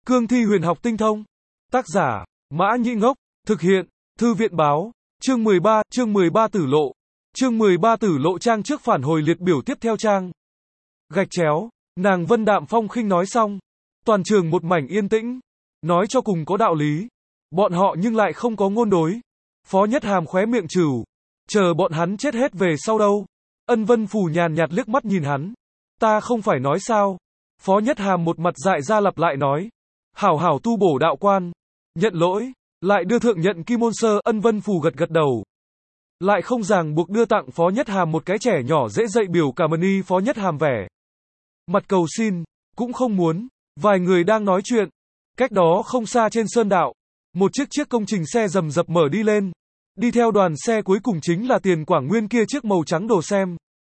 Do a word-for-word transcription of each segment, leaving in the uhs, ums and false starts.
Cương thi huyền học tinh thông. Tác giả, Mã Nhĩ Ngốc. Thực hiện, Thư viện báo. Chương mười ba, chương mười ba tử lộ. Chương mười ba tử lộ trang trước phản hồi liệt biểu tiếp theo trang. Gạch chéo, nàng Vân đạm phong khinh nói xong. Toàn trường một mảnh yên tĩnh. Nói cho cùng có đạo lý. Bọn họ nhưng lại không có ngôn đối. Phó Nhất Hàm khóe miệng trừ. Chờ bọn hắn chết hết về sau đâu. Ân Vân Phù nhàn nhạt liếc mắt nhìn hắn. Ta không phải nói sao. Phó Nhất Hàm một mặt dại ra lặp lại nói. Hảo hảo tu bổ đạo quan. Nhận lỗi. Lại đưa thượng nhận kim môn sơ. Ân Vân Phù gật gật đầu. Lại không ràng buộc đưa tặng Phó Nhất Hàm một cái trẻ nhỏ dễ dạy biểu cảm ơn y. Phó Nhất Hàm vẻ mặt cầu xin. Cũng không muốn. Vài người đang nói chuyện. Cách đó không xa trên sơn đạo. Một chiếc chiếc công trình xe rầm rập mở đi lên. Đi theo đoàn xe cuối cùng chính là Tiền Quảng Nguyên kia chiếc màu trắng đồ xem.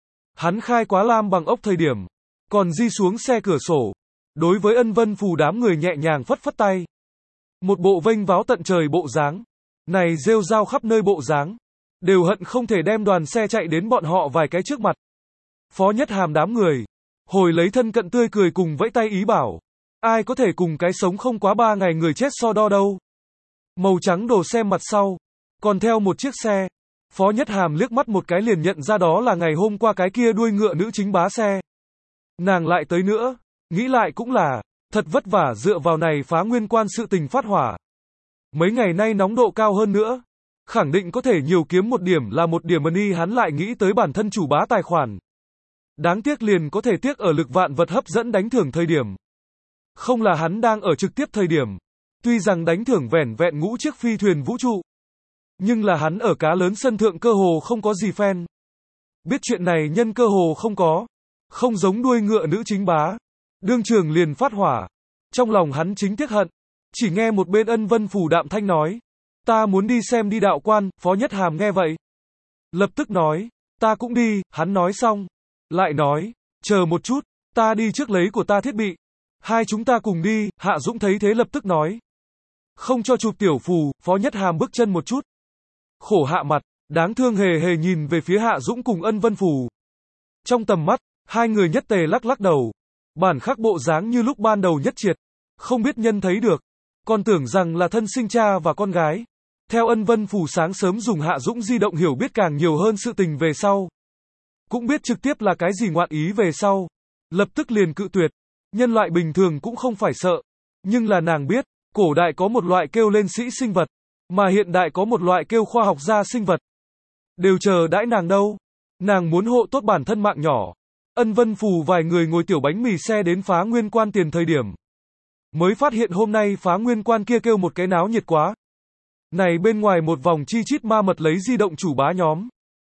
Hắn khai quá lam bằng ốc thời điểm. Còn di xuống xe cửa sổ. Đối với Ân Vân Phù đám người nhẹ nhàng phất phất tay. Một bộ vênh váo tận trời bộ dáng. Này rêu rao khắp nơi bộ dáng. Đều hận không thể đem đoàn xe chạy đến bọn họ vài cái trước mặt. Phó Nhất Hàm đám người. Hồi lấy thân cận tươi cười cùng vẫy tay ý bảo. Ai có thể cùng cái sống không quá ba ngày người chết so đo đâu. Màu trắng đồ xem mặt sau. Còn theo một chiếc xe. Phó Nhất Hàm liếc mắt một cái liền nhận ra đó là ngày hôm qua cái kia đuôi ngựa nữ chính bá xe. Nàng lại tới nữa. Nghĩ lại cũng là. Thật vất vả dựa vào này phá nguyên quan sự tình phát hỏa. Mấy ngày nay nóng độ cao hơn nữa. Khẳng định có thể nhiều kiếm một điểm là một điểm ân y hắn lại nghĩ tới bản thân chủ bá tài khoản. Đáng tiếc liền có thể tiếc ở lực vạn vật hấp dẫn đánh thưởng thời điểm. Không là hắn đang ở trực tiếp thời điểm. Tuy rằng đánh thưởng vẻn vẹn ngũ chiếc phi thuyền vũ trụ. Nhưng là hắn ở cá lớn sân thượng cơ hồ không có gì fan. Biết chuyện này nhân cơ hồ không có. Không giống đuôi ngựa nữ chính bá. Đương trường liền phát hỏa. Trong lòng hắn chính tiếc hận. Chỉ nghe một bên Ân Vân Phù đạm thanh nói. Ta muốn đi xem đi đạo quan. Phó Nhất Hàm nghe vậy. Lập tức nói. Ta cũng đi. Hắn nói xong. Lại nói. Chờ một chút. Ta đi trước lấy của ta thiết bị. Hai chúng ta cùng đi. Hạ Dũng thấy thế lập tức nói. Không cho chụp tiểu Phù. Phó Nhất Hàm bước chân một chút. Khổ hạ mặt. Đáng thương hề hề nhìn về phía Hạ Dũng cùng Ân Vân Phù. Trong tầm mắt. Hai người nhất tề lắc lắc đầu. Bản khắc bộ dáng như lúc ban đầu nhất triệt. Không biết nhân thấy được. Còn tưởng rằng là thân sinh cha và con gái. Theo Ân Vân Phù sáng sớm dùng Hạ Dũng di động hiểu biết càng nhiều hơn sự tình về sau. Cũng biết trực tiếp là cái gì ngoạn ý về sau. Lập tức liền cự tuyệt. Nhân loại bình thường cũng không phải sợ. Nhưng là nàng biết. Cổ đại có một loại kêu lên sĩ sinh vật. Mà hiện đại có một loại kêu khoa học gia sinh vật. Đều chờ đãi nàng đâu. Nàng muốn hộ tốt bản thân mạng nhỏ. Ân Vân Phù vài người ngồi tiểu bánh mì xe đến phá nguyên quan tiền thời điểm. Mới phát hiện hôm nay phá nguyên quan kia kêu một cái náo nhiệt quá. Này bên ngoài một vòng chi chít ma mật lấy di động chủ bá nhóm.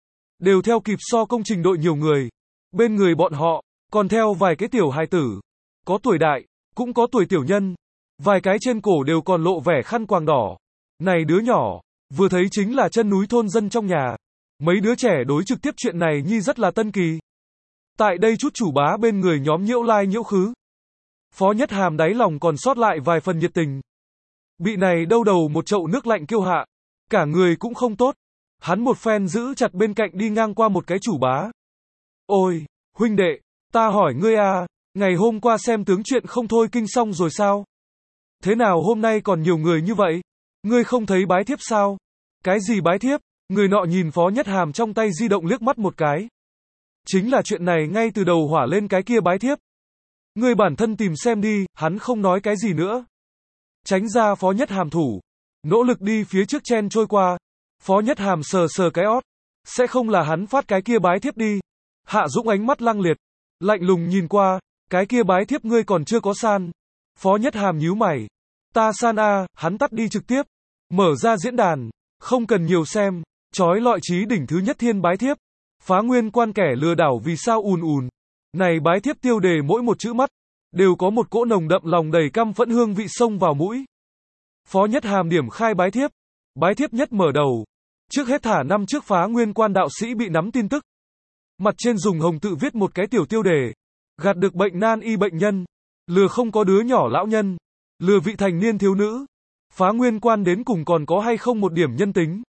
Đều theo kịp so công trình đội nhiều người. Bên người bọn họ, còn theo vài cái tiểu hài tử. Có tuổi đại, cũng có tuổi tiểu nhân. Vài cái trên cổ đều còn lộ vẻ khăn quàng đỏ. Này đứa nhỏ, vừa thấy chính là chân núi thôn dân trong nhà. Mấy đứa trẻ đối trực tiếp chuyện này nhi rất là tân kỳ. Tại đây chút chủ bá bên người nhóm nhiễu lai nhiễu khứ. Phó Nhất Hàm đáy lòng còn sót lại vài phần nhiệt tình. Bị này đâu đầu một chậu nước lạnh kêu hạ. Cả người cũng không tốt. Hắn một phen giữ chặt bên cạnh đi ngang qua một cái chủ bá. Ôi, huynh đệ, ta hỏi ngươi à, ngày hôm qua xem tướng chuyện không thôi kinh xong rồi sao? Thế nào hôm nay còn nhiều người như vậy? Ngươi không thấy bái thiếp sao? Cái gì bái thiếp? Người nọ nhìn Phó Nhất Hàm trong tay di động liếc mắt một cái. Chính là chuyện này ngay từ đầu hỏa lên cái kia bái thiếp. Ngươi bản thân tìm xem đi, hắn không nói cái gì nữa. Tránh ra Phó Nhất Hàm thủ. Nỗ lực đi phía trước chen trôi qua. Phó Nhất Hàm sờ sờ cái ót. Sẽ không là hắn phát cái kia bái thiếp đi. Hạ Dũng ánh mắt lăng liệt. Lạnh lùng nhìn qua. Cái kia bái thiếp ngươi còn chưa có san. Phó Nhất Hàm nhíu mày. Ta san a, hắn tắt đi trực tiếp. Mở ra diễn đàn. Không cần nhiều xem. Chói lọi trí đỉnh thứ nhất thiên bái thiếp. Phá nguyên quan kẻ lừa đảo vì sao ùn ùn. Này bái thiếp tiêu đề mỗi một chữ mắt. Đều có một cỗ nồng đậm lòng đầy căm phẫn hương vị xông vào mũi. Phó Nhất Hàm điểm khai bái thiếp. Bái thiếp nhất mở đầu. Trước hết thả năm trước phá nguyên quan đạo sĩ bị nắm tin tức. Mặt trên dùng hồng tự viết một cái tiểu tiêu đề. Gạt được bệnh nan y bệnh nhân. Lừa không có đứa nhỏ lão nhân. Lừa vị thành niên thiếu nữ. Phá nguyên quan đến cùng còn có hay không một điểm nhân tính.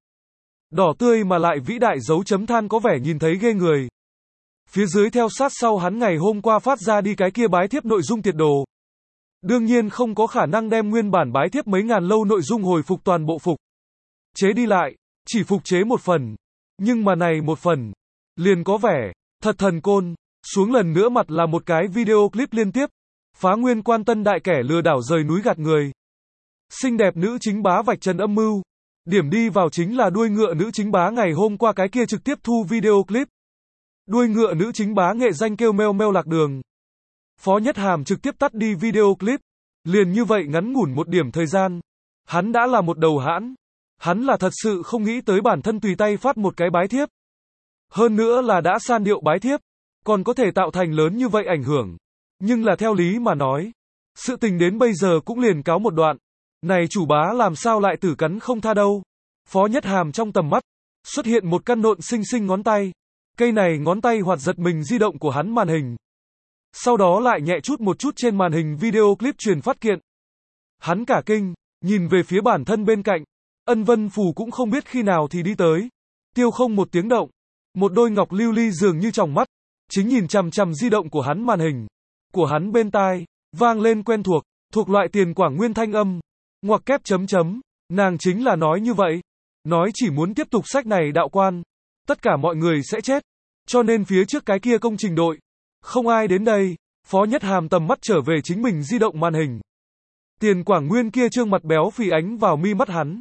Đỏ tươi mà lại vĩ đại dấu chấm than có vẻ nhìn thấy ghê người. Phía dưới theo sát sau hắn ngày hôm qua phát ra đi cái kia bái thiếp nội dung tiệt đồ. Đương nhiên không có khả năng đem nguyên bản bái thiếp mấy ngàn lâu nội dung hồi phục toàn bộ phục chế đi lại, chỉ phục chế một phần. Nhưng mà này một phần, liền có vẻ, thật thần côn, xuống lần nữa mặt là một cái video clip liên tiếp, phá nguyên quan tân đại kẻ lừa đảo rời núi gạt người. Xinh đẹp nữ chính bá vạch trần âm mưu. Điểm đi vào chính là đuôi ngựa nữ chính bá ngày hôm qua cái kia trực tiếp thu video clip. Đuôi ngựa nữ chính bá nghệ danh kêu meo meo lạc đường. Phó Nhất Hàm trực tiếp tắt đi video clip. Liền như vậy ngắn ngủn một điểm thời gian. Hắn đã là một đầu hãn. Hắn là thật sự không nghĩ tới bản thân tùy tay phát một cái bái thiếp. Hơn nữa là đã san điệu bái thiếp. Còn có thể tạo thành lớn như vậy ảnh hưởng. Nhưng là theo lý mà nói. Sự tình đến bây giờ cũng liền cáo một đoạn. Này chủ bá làm sao lại tử cắn không tha đâu. Phó Nhất Hàm trong tầm mắt. Xuất hiện một căn nộn xinh xinh ngón tay. Cây này ngón tay hoạt giật mình di động của hắn màn hình. Sau đó lại nhẹ chút một chút trên màn hình video clip truyền phát kiện. Hắn cả kinh, nhìn về phía bản thân bên cạnh. Ân Vân Phù cũng không biết khi nào thì đi tới. Tiêu không một tiếng động. Một đôi ngọc lưu ly dường như tròng mắt. Chính nhìn chằm chằm di động của hắn màn hình. Của hắn bên tai. Vang lên quen thuộc. Thuộc loại tiền quảng nguyên thanh âm. Ngoặc kép chấm chấm. Nàng chính là nói như vậy. Nói chỉ muốn tiếp tục sách này đạo quan. Tất cả mọi người sẽ chết. Cho nên phía trước cái kia công trình đội. Không ai đến đây. Phó Nhất Hàm tầm mắt trở về chính mình di động màn hình. Tiền quảng nguyên kia trương mặt béo phì ánh vào mi mắt hắn.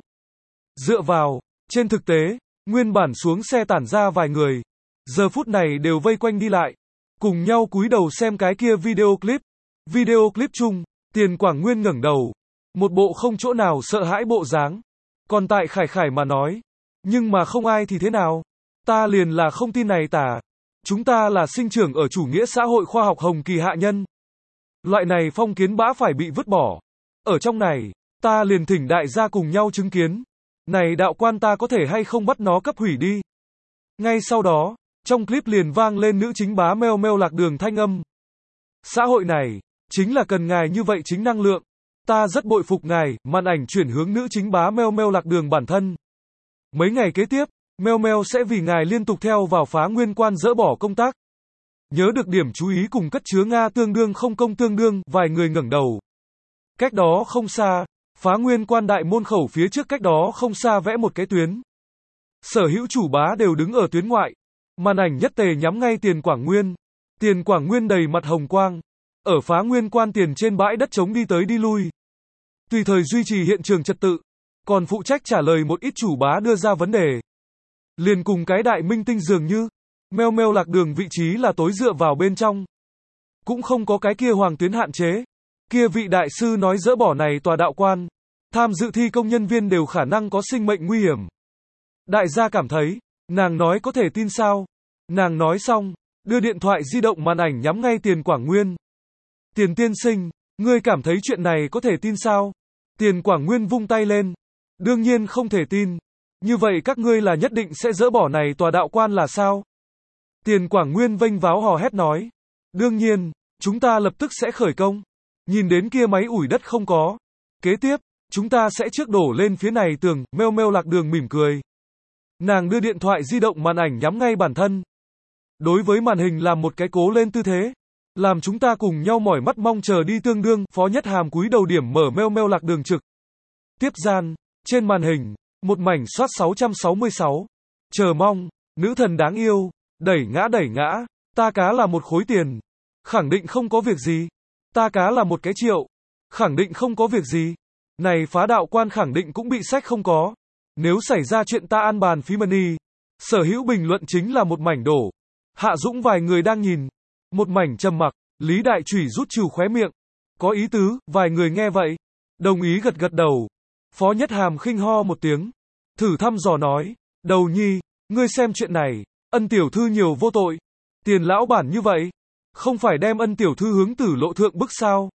Dựa vào, trên thực tế, nguyên bản xuống xe tản ra vài người. Giờ phút này đều vây quanh đi lại. Cùng nhau cúi đầu xem cái kia video clip. Video clip chung, tiền quảng nguyên ngẩng đầu. Một bộ không chỗ nào sợ hãi bộ dáng. Còn tại Khải Khải mà nói. Nhưng mà không ai thì thế nào. Ta liền là không tin này tả. Chúng ta là sinh trưởng ở chủ nghĩa xã hội khoa học hồng kỳ hạ nhân. Loại này phong kiến bã phải bị vứt bỏ. Ở trong này, ta liền thỉnh đại gia cùng nhau chứng kiến. Này đạo quan ta có thể hay không bắt nó cấp hủy đi. Ngay sau đó, trong clip liền vang lên nữ chính bá meo meo lạc đường thanh âm. Xã hội này, chính là cần ngài như vậy chính năng lượng. Ta rất bội phục ngài, màn ảnh chuyển hướng nữ chính bá meo meo lạc đường bản thân. Mấy ngày kế tiếp, meo meo sẽ vì ngài liên tục theo vào phá nguyên quan dỡ bỏ công tác. Nhớ được điểm chú ý cùng cất chứa Nga tương đương không công tương đương, vài người ngẩng đầu. Cách đó không xa, phá nguyên quan đại môn khẩu phía trước cách đó không xa vẽ một cái tuyến. Sở hữu chủ bá đều đứng ở tuyến ngoại. Màn ảnh nhất tề nhắm ngay tiền quảng nguyên. Tiền quảng nguyên đầy mặt hồng quang. Ở phá nguyên quan tiền trên bãi đất trống đi tới đi lui. Tùy thời duy trì hiện trường trật tự. Còn phụ trách trả lời một ít chủ bá đưa ra vấn đề. Liền cùng cái đại minh tinh dường như. Meo meo lạc đường vị trí là tối dựa vào bên trong. Cũng không có cái kia hoàng tuyến hạn chế. Kia vị đại sư nói dỡ bỏ này tòa đạo quan. Tham dự thi công nhân viên đều khả năng có sinh mệnh nguy hiểm. Đại gia cảm thấy. Nàng nói có thể tin sao? Nàng nói xong. Đưa điện thoại di động màn ảnh nhắm ngay tiền quảng nguyên. Tiền tiên sinh. Ngươi cảm thấy chuyện này có thể tin sao? Tiền quảng nguyên vung tay lên. Đương nhiên không thể tin. Như vậy các ngươi là nhất định sẽ dỡ bỏ này tòa đạo quan là sao? Tiền quảng nguyên vênh váo hò hét nói. Đương nhiên, chúng ta lập tức sẽ khởi công. Nhìn đến kia máy ủi đất không có. Kế tiếp, chúng ta sẽ trước đổ lên phía này tường, meo meo lạc đường mỉm cười. Nàng đưa điện thoại di động màn ảnh nhắm ngay bản thân. Đối với màn hình làm một cái cố lên tư thế. Làm chúng ta cùng nhau mỏi mắt mong chờ đi tương đương, Phó Nhất Hàm cúi đầu điểm mở meo meo lạc đường trực. Tiếp gian, trên màn hình, một mảnh soát sáu trăm sáu mươi sáu. Chờ mong, nữ thần đáng yêu, đẩy ngã đẩy ngã, ta cá là một khối tiền. Khẳng định không có việc gì. Ta cá là một cái triệu. Khẳng định không có việc gì. Này phá đạo quan khẳng định cũng bị sách không có. Nếu xảy ra chuyện ta ăn bàn phí money. Sở hữu bình luận chính là một mảnh đổ. Hạ Dũng vài người đang nhìn. Một mảnh trầm mặc, Lý Đại Chủy rút trừ khóe miệng. Có ý tứ, vài người nghe vậy. Đồng ý gật gật đầu. Phó Nhất Hàm khinh ho một tiếng. Thử thăm dò nói. Đầu nhi, ngươi xem chuyện này. Ân tiểu thư nhiều vô tội. Tiền lão bản như vậy. Không phải đem ân tiểu thư hướng tử lộ thượng bức sao?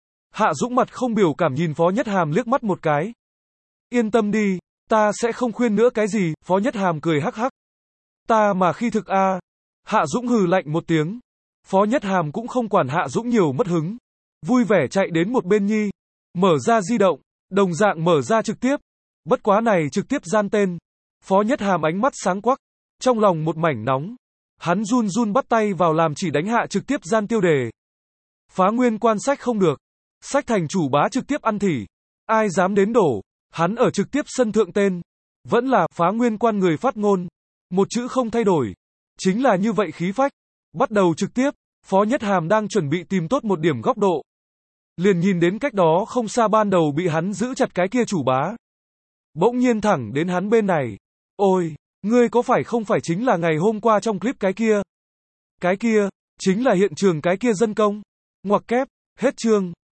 Hạ Dũng mặt không biểu cảm nhìn Phó Nhất Hàm liếc mắt một cái. Yên tâm đi, ta sẽ không khuyên nữa cái gì, Phó Nhất Hàm cười hắc hắc. Ta mà khi thực a. À. Hạ Dũng hừ lạnh một tiếng. Phó Nhất Hàm cũng không quản Hạ Dũng nhiều mất hứng. Vui vẻ chạy đến một bên nhi. Mở ra di động, đồng dạng mở ra trực tiếp. Bất quá này trực tiếp gian tên. Phó Nhất Hàm ánh mắt sáng quắc. Trong lòng một mảnh nóng. Hắn run run bắt tay vào làm chỉ đánh hạ trực tiếp gian tiêu đề. Phá nguyên quan sách không được. Sách thành chủ bá trực tiếp ăn thỉ. Ai dám đến đổ, hắn ở trực tiếp sân thượng tên. Vẫn là Phá Nguyên Quan người phát ngôn. Một chữ không thay đổi. Chính là như vậy khí phách. Bắt đầu trực tiếp, Phó Nhất Hàm đang chuẩn bị tìm tốt một điểm góc độ. Liền nhìn đến cách đó không xa ban đầu bị hắn giữ chặt cái kia chủ bá. Bỗng nhiên thẳng đến hắn bên này. Ôi, ngươi có phải không phải chính là ngày hôm qua trong clip cái kia? Cái kia, chính là hiện trường cái kia dân công. Ngoặc kép, hết chương.